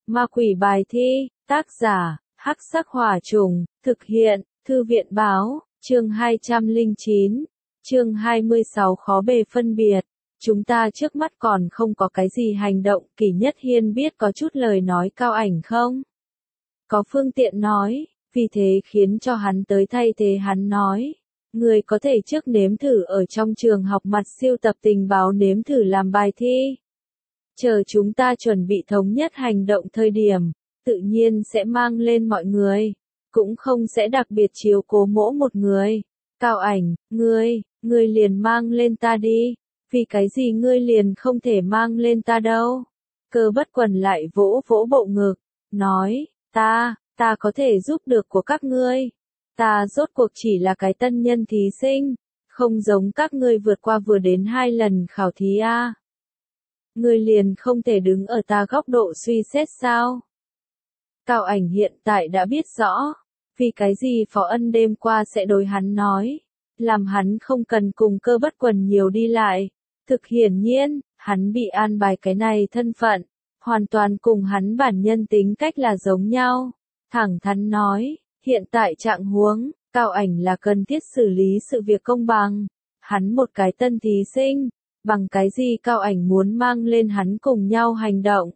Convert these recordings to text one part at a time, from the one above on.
Ma quỷ bài thi, tác giả, Hắc Sắc Hỏa Trùng, thực hiện, Thư viện báo, chương 209, chương 26 khó bề phân biệt. Chúng ta trước mắt còn không có cái gì hành động, Kỷ Nhất Hiên biết có chút lời nói Cao Ảnh không? Có phương tiện nói, vì thế khiến cho hắn tới thay thế hắn nói. Người có thể trước nếm thử ở trong trường học mặt siêu tập tình báo nếm thử làm bài thi. Chờ chúng ta chuẩn bị thống nhất hành động thời điểm, tự nhiên sẽ mang lên mọi người. Cũng không sẽ đặc biệt chiếu cố mỗi một người. Cao Ảnh, ngươi liền mang lên ta đi. Vì cái gì ngươi liền không thể mang lên ta đâu? Cơ Bất Quần lại vỗ vỗ bộ ngực, nói, ta có thể giúp được của các ngươi. Ta rốt cuộc chỉ là cái tân nhân thí sinh, không giống các ngươi vượt qua vừa đến 2 lần khảo thí a. Ngươi liền không thể đứng ở ta góc độ suy xét sao? Cao Ảnh hiện tại đã biết rõ, vì cái gì Phó Ân đêm qua sẽ đối hắn nói, làm hắn không cần cùng Cơ Bất Quần nhiều đi lại. Thực hiển nhiên, hắn bị an bài cái này thân phận, hoàn toàn cùng hắn bản nhân tính cách là giống nhau. Thẳng thắn nói, hiện tại trạng huống, Cao Ảnh là cần thiết xử lý sự việc công bằng. Hắn một cái tân thí sinh, bằng cái gì Cao Ảnh muốn mang lên hắn cùng nhau hành động.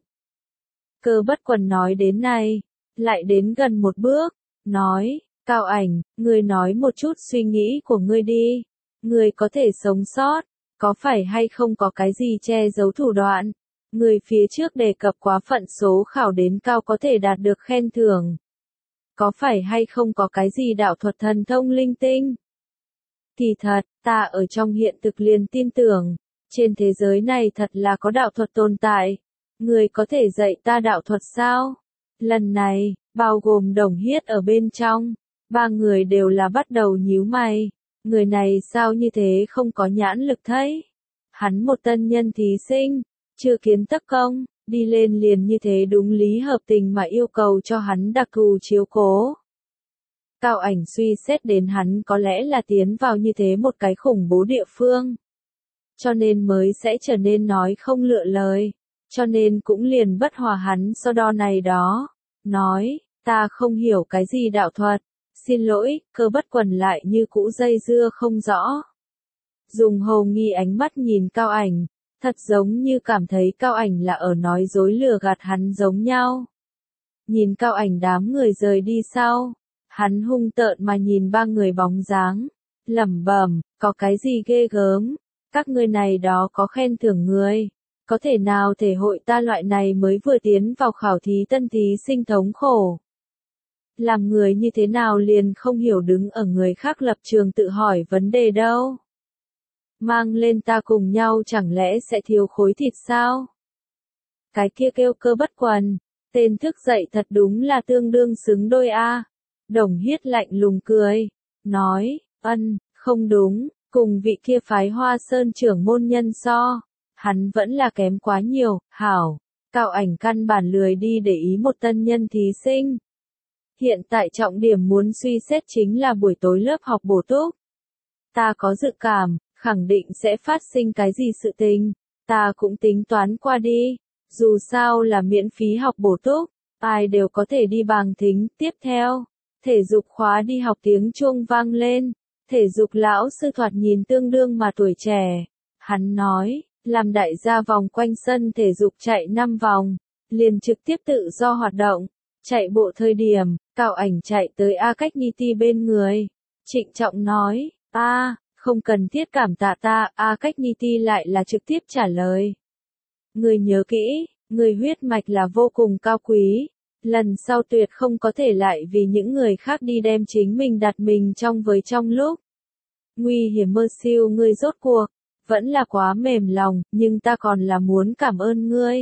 Cơ Bất Quần nói đến này, lại đến gần một bước, nói, Cao Ảnh, ngươi nói một chút suy nghĩ của ngươi đi. Ngươi có thể sống sót, có phải hay không có cái gì che giấu thủ đoạn? Ngươi phía trước đề cập quá phận số khảo đến cao có thể đạt được khen thưởng. Có phải hay không có cái gì đạo thuật thần thông linh tinh? Kỳ thật, ta ở trong hiện thực liền tin tưởng, trên thế giới này thật là có đạo thuật tồn tại. Ngươi có thể dạy ta đạo thuật sao? Lần này, bao gồm Đồng Hiết ở bên trong, 3 người đều là bắt đầu nhíu mày. Người này sao như thế không có nhãn lực thấy? Hắn một tân nhân thí sinh, chưa kiến tất công, đi lên liền như thế đúng lý hợp tình mà yêu cầu cho hắn đặc thù chiếu cố. Cao Ảnh suy xét đến hắn có lẽ là tiến vào như thế một cái khủng bố địa phương. Cho nên mới sẽ trở nên nói không lựa lời, cho nên cũng liền bất hòa hắn so đo này đó. Nói, ta không hiểu cái gì đạo thuật. Xin lỗi, Cơ Bất Quần lại như cũ dây dưa không rõ. Dùng hồ nghi ánh mắt nhìn Cao Ảnh, thật giống như cảm thấy Cao Ảnh là ở nói dối lừa gạt hắn giống nhau. Nhìn Cao Ảnh đám người rời đi sau, hắn hung tợn mà nhìn 3 người bóng dáng, lẩm bẩm, có cái gì ghê gớm, các ngươi này đó có khen thưởng người, có thể nào thể hội ta loại này mới vừa tiến vào khảo thí tân thí sinh thống khổ. Làm người như thế nào liền không hiểu đứng ở người khác lập trường tự hỏi vấn đề đâu. Mang lên ta cùng nhau chẳng lẽ sẽ thiếu khối thịt sao? Cái kia kêu Cơ Bất Quần, tên thức dậy thật đúng là tương đương xứng đôi a. Đồng Hiết lạnh lùng cười, nói, không đúng, cùng vị kia phái Hoa Sơn trưởng môn nhân so, hắn vẫn là kém quá nhiều, hảo. Cao Ảnh căn bản lười đi để ý một tân nhân thí sinh. Hiện tại trọng điểm muốn suy xét chính là buổi tối lớp học bổ túc. Ta có dự cảm, khẳng định sẽ phát sinh cái gì sự tình. Ta cũng tính toán qua đi. Dù sao là miễn phí học bổ túc, ai đều có thể đi bằng thính. Tiếp theo, thể dục khóa đi học tiếng chuông vang lên. Thể dục lão sư thoạt nhìn tương đương mà tuổi trẻ. Hắn nói, làm đại gia vòng quanh sân thể dục chạy 5 vòng, liền trực tiếp tự do hoạt động. Chạy bộ thời điểm, Cao Ảnh chạy tới A Cách Nhi Ti bên người. Trịnh trọng nói, không cần thiết cảm tạ ta. A Cách Nhi Ti lại là trực tiếp trả lời. Người nhớ kỹ, người huyết mạch là vô cùng cao quý. Lần sau tuyệt không có thể lại vì những người khác đi đem chính mình đặt mình trong lúc. Nguy hiểm mơ siêu ngươi rốt cuộc, vẫn là quá mềm lòng, nhưng ta còn là muốn cảm ơn ngươi.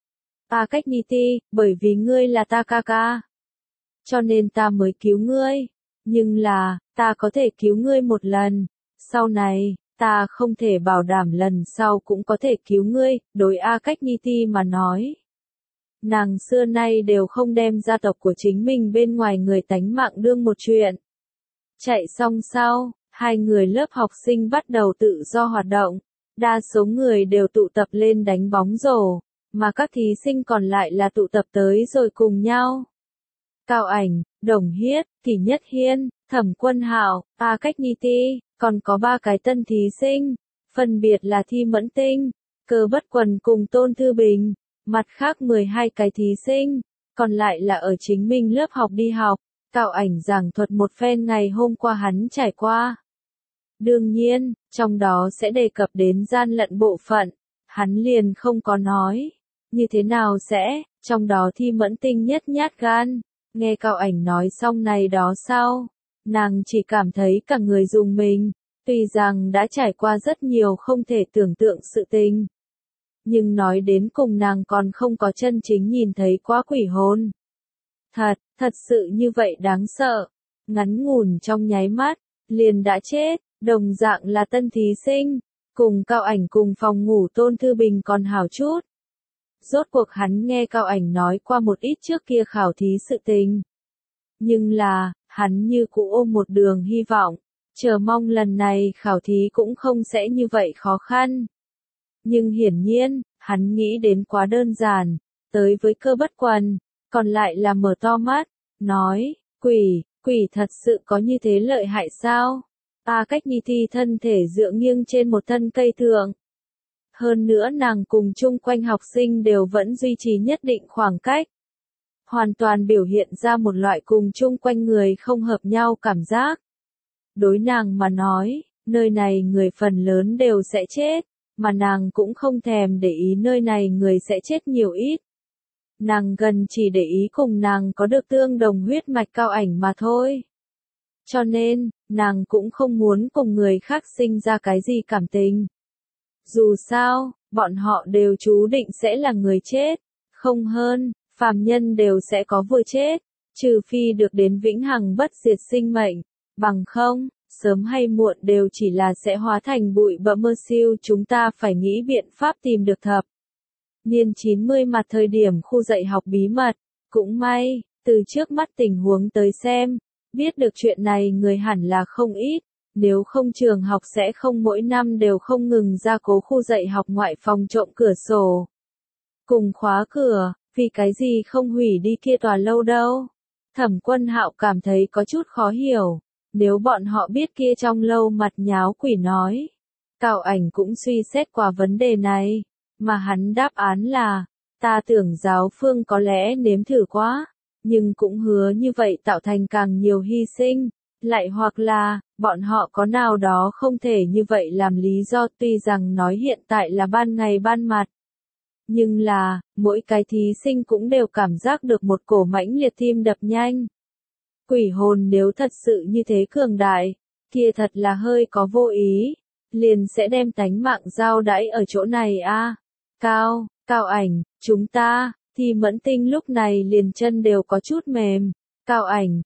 A Cách Nhi Ti, bởi vì ngươi là ta ca ca. Cho nên ta mới cứu ngươi. Nhưng là, ta có thể cứu ngươi một lần. Sau này, ta không thể bảo đảm lần sau cũng có thể cứu ngươi, đối A Cách Nhi Ti mà nói. Nàng xưa nay đều không đem gia tộc của chính mình bên ngoài người tánh mạng đương một chuyện. Chạy xong sau, 2 người lớp học sinh bắt đầu tự do hoạt động. Đa số người đều tụ tập lên đánh bóng rổ. mà các thí sinh còn lại là tụ tập tới rồi cùng nhau. Cao Ảnh, Đồng Hiết, Kỷ Nhất Hiên, Thẩm Quân Hạo, A Cách Ni Ti, còn có 3 cái tân thí sinh, phân biệt là Thi Mẫn Tinh, Cơ Bất Quần cùng Tôn Thư Bình, mặt khác 12 cái thí sinh, còn lại là ở chính mình lớp học đi học. Cao Ảnh giảng thuật một phen ngày hôm qua hắn trải qua. Đương nhiên, trong đó sẽ đề cập đến gian lận bộ phận, hắn liền không có nói. Như thế nào sẽ, trong đó Thi Mẫn Tinh nhất nhát gan, nghe Cao Ảnh nói xong này đó sau, nàng chỉ cảm thấy cả người rùng mình, tuy rằng đã trải qua rất nhiều không thể tưởng tượng sự tình. Nhưng nói đến cùng nàng còn không có chân chính nhìn thấy quá quỷ hồn. Thật sự như vậy đáng sợ, ngắn ngủn trong nháy mắt, liền đã chết, đồng dạng là tân thí sinh, cùng Cao Ảnh cùng phòng ngủ Tôn Thư Bình còn hảo chút. Rốt cuộc hắn nghe Cao Ảnh nói qua một ít trước kia khảo thí sự tình. Nhưng là, hắn như cũ ôm một đường hy vọng, chờ mong lần này khảo thí cũng không sẽ như vậy khó khăn. Nhưng hiển nhiên, hắn nghĩ đến quá đơn giản, tới với Cơ Bất Quần, còn lại là mở to mắt, nói, quỷ thật sự có như thế lợi hại sao? A Cách Ni Ti thân thể dựa nghiêng trên một thân cây thượng. Hơn nữa nàng cùng chung quanh học sinh đều vẫn duy trì nhất định khoảng cách. Hoàn toàn biểu hiện ra một loại cùng chung quanh người không hợp nhau cảm giác. Đối nàng mà nói, nơi này người phần lớn đều sẽ chết, mà nàng cũng không thèm để ý nơi này người sẽ chết nhiều ít. Nàng gần chỉ để ý cùng nàng có được tương đồng huyết mạch Cao Ảnh mà thôi. Cho nên, nàng cũng không muốn cùng người khác sinh ra cái gì cảm tình. Dù sao, bọn họ đều chú định sẽ là người chết, không hơn, phàm nhân đều sẽ có vừa chết, trừ phi được đến vĩnh hằng bất diệt sinh mệnh, bằng không, sớm hay muộn đều chỉ là sẽ hóa thành bụi bặm mơ siêu. Chúng ta phải nghĩ biện pháp tìm được thập niên 90 mặt thời điểm khu dạy học bí mật, cũng may, từ trước mắt tình huống tới xem, biết được chuyện này người hẳn là không ít, nếu không trường học sẽ không mỗi năm đều không ngừng ra cố khu dạy học ngoại phòng trộm cửa sổ. Cùng khóa cửa, vì cái gì không hủy đi kia tòa lâu đâu. Thẩm Quân Hạo cảm thấy có chút khó hiểu, nếu bọn họ biết kia trong lâu mặt nháo quỷ nói. Cao Ảnh cũng suy xét qua vấn đề này, mà hắn đáp án là, ta tưởng giáo phương có lẽ nếm thử quá, nhưng cũng hứa như vậy tạo thành càng nhiều hy sinh, lại hoặc là, bọn họ có nào đó không thể như vậy làm lý do. Tuy rằng nói hiện tại là ban ngày ban mặt, nhưng là, mỗi cái thí sinh cũng đều cảm giác được một cổ mãnh liệt tim đập nhanh. Quỷ hồn nếu thật sự như thế cường đại, kia thật là hơi có vô ý, liền sẽ đem tánh mạng giao đãi ở chỗ này a. Cao Ảnh, chúng ta, Thi Mẫn Tinh lúc này liền chân đều có chút mềm. Cao Ảnh,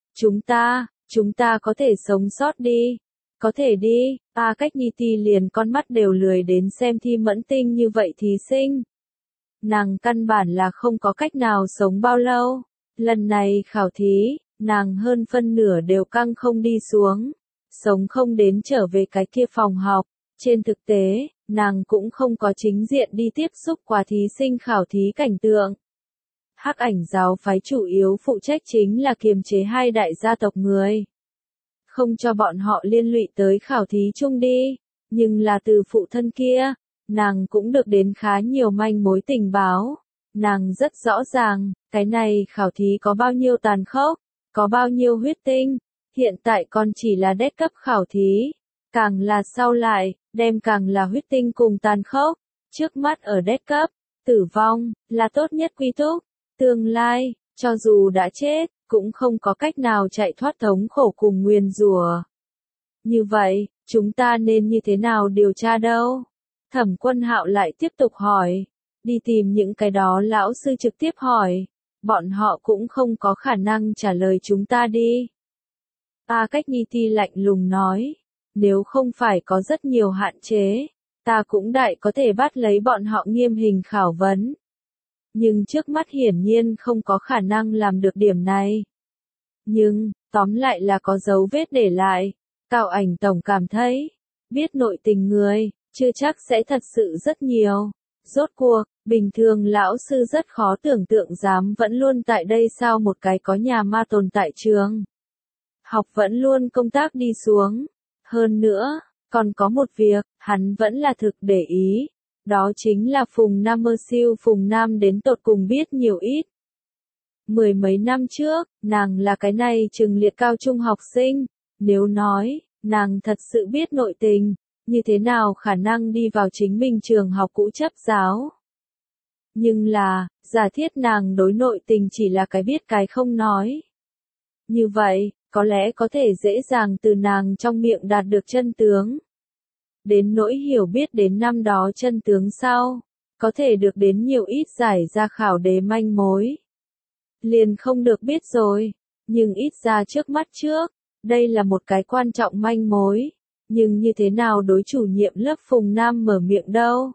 chúng ta có thể sống sót đi. Có thể đi, A Cách Ni Ti liền con mắt đều lười đến xem Thi Mẫn Tinh như vậy thí sinh. Nàng căn bản là không có cách nào sống bao lâu. Lần này khảo thí, nàng hơn phân nửa đều căng không đi xuống. Sống không đến trở về cái kia phòng học. Trên thực tế, nàng cũng không có chính diện đi tiếp xúc qua thí sinh khảo thí cảnh tượng. Hắc Ảnh giáo phái chủ yếu phụ trách chính là kiềm chế hai đại gia tộc người. Không cho bọn họ liên lụy tới khảo thí chung đi, nhưng là từ phụ thân kia, nàng cũng được đến khá nhiều manh mối tình báo. Nàng rất rõ ràng, cái này khảo thí có bao nhiêu tàn khốc, có bao nhiêu huyết tinh, hiện tại còn chỉ là đét cấp khảo thí. Càng là sau lại, đem càng là huyết tinh cùng tàn khốc, trước mắt ở đét cấp, tử vong, là tốt nhất quy túc, tương lai, cho dù đã chết, cũng không có cách nào chạy thoát thống khổ cùng nguyền rủa. Như vậy, chúng ta nên như thế nào điều tra đâu? Thẩm Quân Hạo lại tiếp tục hỏi, đi tìm những cái đó lão sư trực tiếp hỏi, bọn họ cũng không có khả năng trả lời chúng ta đi. A Cách Ni Ti lạnh lùng nói, nếu không phải có rất nhiều hạn chế, ta cũng đại có thể bắt lấy bọn họ nghiêm hình khảo vấn. Nhưng trước mắt hiển nhiên không có khả năng làm được điểm này. Nhưng, tóm lại là có dấu vết để lại. Cao Ảnh tổng cảm thấy, biết nội tình người, chưa chắc sẽ thật sự rất nhiều. Rốt cuộc, bình thường lão sư rất khó tưởng tượng dám vẫn luôn tại đây sao một cái có nhà ma tồn tại trường. Học vẫn luôn công tác đi xuống. Hơn nữa, còn có một việc, hắn vẫn là thực để ý. Đó chính là Phùng Nam mơ siêu Phùng Nam đến tột cùng biết nhiều ít. Mười mấy năm trước, nàng là cái này trường liệt cao trung học sinh. Nếu nói, nàng thật sự biết nội tình, như thế nào khả năng đi vào chính mình trường học cũ chấp giáo. Nhưng là, giả thiết nàng đối nội tình chỉ là cái biết cái không nói. Như vậy, có lẽ có thể dễ dàng từ nàng trong miệng đạt được chân tướng. Đến nỗi hiểu biết đến năm đó chân tướng sau, có thể được đến nhiều ít giải ra khảo đề manh mối. Liền không được biết rồi, nhưng ít ra trước mắt trước, đây là một cái quan trọng manh mối. Nhưng như thế nào đối chủ nhiệm lớp Phùng Nam mở miệng đâu?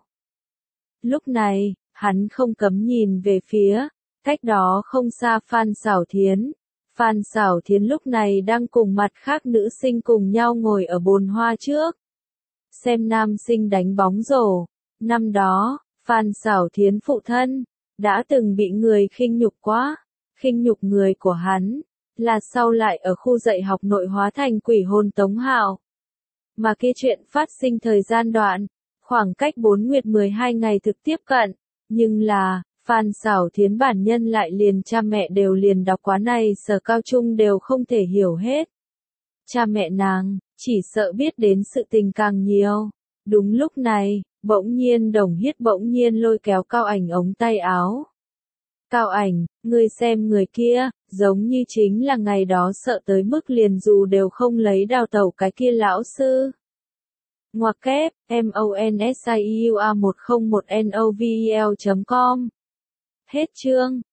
Lúc này, hắn không cấm nhìn về phía, cách đó không xa Phan Xảo Thiến. Phan Xảo Thiến lúc này đang cùng mặt khác nữ sinh cùng nhau ngồi ở bồn hoa trước. Xem nam sinh đánh bóng rổ. Năm đó, Phan Xảo Thiến phụ thân, đã từng bị người khinh nhục quá. Khinh nhục người của hắn, là sau lại ở khu dạy học nội hóa thành quỷ hồn Tống Hạo. Mà kia chuyện phát sinh thời gian đoạn, khoảng cách 4 nguyệt 12 ngày thực tiếp cận, nhưng là, Phan Xảo Thiến bản nhân lại liền cha mẹ đều liền đọc quá này sở cao trung đều không thể hiểu hết. Cha mẹ nàng, chỉ sợ biết đến sự tình càng nhiều. Đúng lúc này, bỗng nhiên Đồng Hiết bỗng nhiên lôi kéo Cao Ảnh ống tay áo. Cao Ảnh, ngươi xem người kia, giống như chính là ngày đó sợ tới mức liền dù đều không lấy đào tẩu cái kia lão sư. Ngoặc kép, MONSIUA1001NOVEL.com. Hết chương.